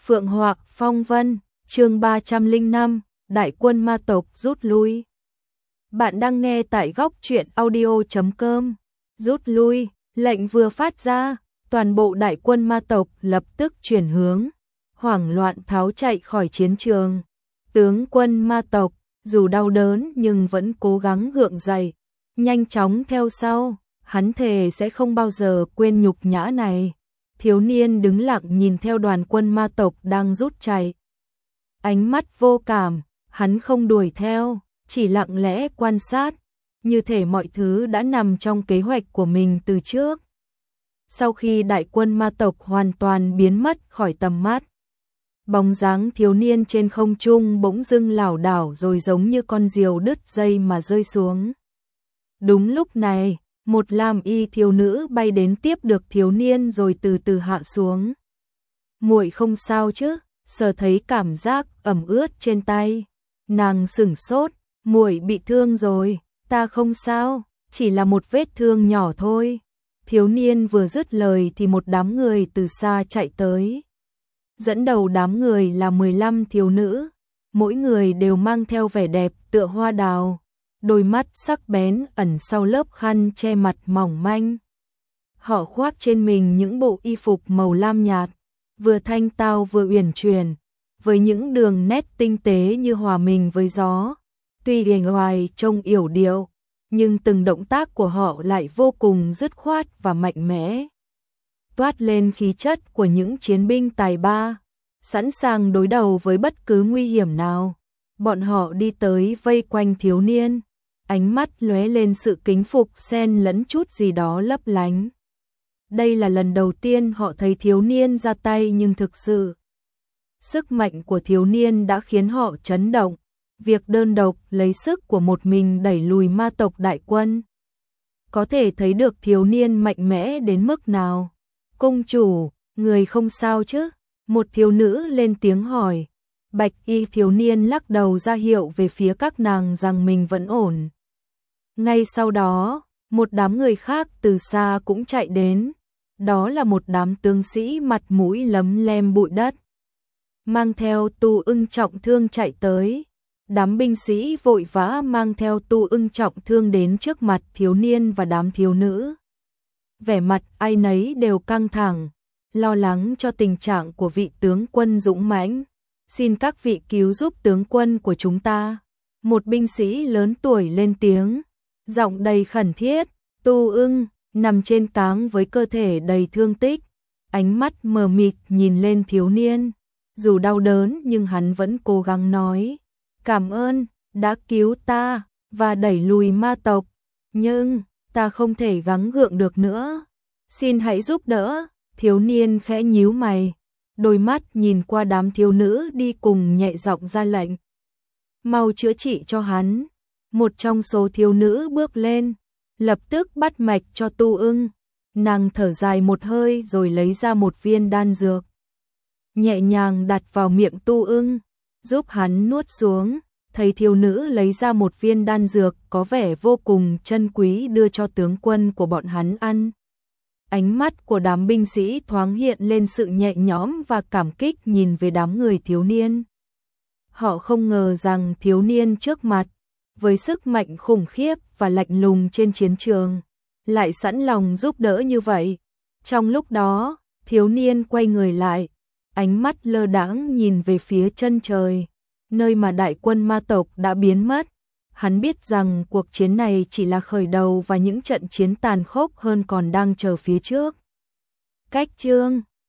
Phượng Họa Phong Vân, chương 305, Đại quân ma tộc rút lui. Bạn đang nghe tại góc truyện audio.com. Rút lui, lệnh vừa phát ra, toàn bộ đại quân ma tộc lập tức chuyển hướng, hoảng loạn tháo chạy khỏi chiến trường. Tướng quân ma tộc, dù đau đớn nhưng vẫn cố gắng gượng dậy, nhanh chóng theo sau, hắn thề sẽ không bao giờ quên nhục nhã này. Thiếu niên đứng lặng nhìn theo đoàn quân ma tộc đang rút chạy. Ánh mắt vô cảm, hắn không đuổi theo, chỉ lặng lẽ quan sát, như thể mọi thứ đã nằm trong kế hoạch của mình từ trước. Sau khi đại quân ma tộc hoàn toàn biến mất khỏi tầm mắt, bóng dáng thiếu niên trên không trung bỗng dưng lảo đảo rồi giống như con diều đứt dây mà rơi xuống. Đúng lúc này, một lam y thiếu nữ bay đến tiếp được thiếu niên rồi từ từ hạ xuống. Muội không sao chứ? Sờ thấy cảm giác ẩm ướt trên tay, nàng sửng sốt, muội bị thương rồi. Ta không sao, chỉ là một vết thương nhỏ thôi. Thiếu niên vừa dứt lời thì một đám người từ xa chạy tới. Dẫn đầu đám người là 15 thiếu nữ, mỗi người đều mang theo vẻ đẹp tựa hoa đào, đôi mắt sắc bén ẩn sau lớp khăn che mặt mỏng manh. Họ khoác trên mình những bộ y phục màu lam nhạt, vừa thanh tao vừa uyển chuyển, với những đường nét tinh tế như hòa mình với gió. Tuy bề ngoài trông yểu điệu, nhưng từng động tác của họ lại vô cùng dứt khoát và mạnh mẽ, toát lên khí chất của những chiến binh tài ba, sẵn sàng đối đầu với bất cứ nguy hiểm nào. Bọn họ đi tới vây quanh thiếu niên, ánh mắt lóe lên sự kính phục xen lẫn chút gì đó lấp lánh. Đây là lần đầu tiên họ thấy thiếu niên ra tay, nhưng thực sự sức mạnh của thiếu niên đã khiến họ chấn động. Việc đơn độc lấy sức của một mình đẩy lùi ma tộc đại quân, có thể thấy được thiếu niên mạnh mẽ đến mức nào. Công chủ, người không sao chứ? Một thiếu nữ lên tiếng hỏi. Bạch y thiếu niên lắc đầu ra hiệu về phía các nàng rằng mình vẫn ổn. Ngay sau đó, một đám người khác từ xa cũng chạy đến. Đó là một đám tướng sĩ mặt mũi lấm lem bụi đất, mang theo tu ưng trọng thương chạy tới. Đám binh sĩ vội vã mang theo tu ưng trọng thương đến trước mặt thiếu niên và đám thiếu nữ. Vẻ mặt ai nấy đều căng thẳng, lo lắng cho tình trạng của vị tướng quân dũng mãnh. Xin các vị cứu giúp tướng quân của chúng ta. Một binh sĩ lớn tuổi lên tiếng, giọng đầy khẩn thiết. Tu ưng nằm trên cáng với cơ thể đầy thương tích, ánh mắt mờ mịt nhìn lên thiếu niên. Dù đau đớn nhưng hắn vẫn cố gắng nói, cảm ơn, đã cứu ta, và đẩy lùi ma tộc. Nhưng, ta không thể gắng gượng được nữa. Xin hãy giúp đỡ. Thiếu niên khẽ nhíu mày, đôi mắt nhìn qua đám thiếu nữ đi cùng nhẹ giọng ra lệnh. Mau chữa trị cho hắn. Một trong số thiếu nữ bước lên, lập tức bắt mạch cho tu ưng. Nàng thở dài một hơi rồi lấy ra một viên đan dược, nhẹ nhàng đặt vào miệng tu ưng, giúp hắn nuốt xuống. Thấy thiếu nữ lấy ra một viên đan dược có vẻ vô cùng chân quý đưa cho tướng quân của bọn hắn ăn. Ánh mắt của đám binh sĩ thoáng hiện lên sự nhẹ nhõm và cảm kích nhìn về đám người thiếu niên. Họ không ngờ rằng thiếu niên trước mặt, với sức mạnh khủng khiếp và lạnh lùng trên chiến trường, lại sẵn lòng giúp đỡ như vậy. Trong lúc đó, thiếu niên quay người lại, ánh mắt lơ đãng nhìn về phía chân trời, nơi mà đại quân ma tộc đã biến mất. Hắn biết rằng cuộc chiến này chỉ là khởi đầu và những trận chiến tàn khốc hơn còn đang chờ phía trước. Cách chương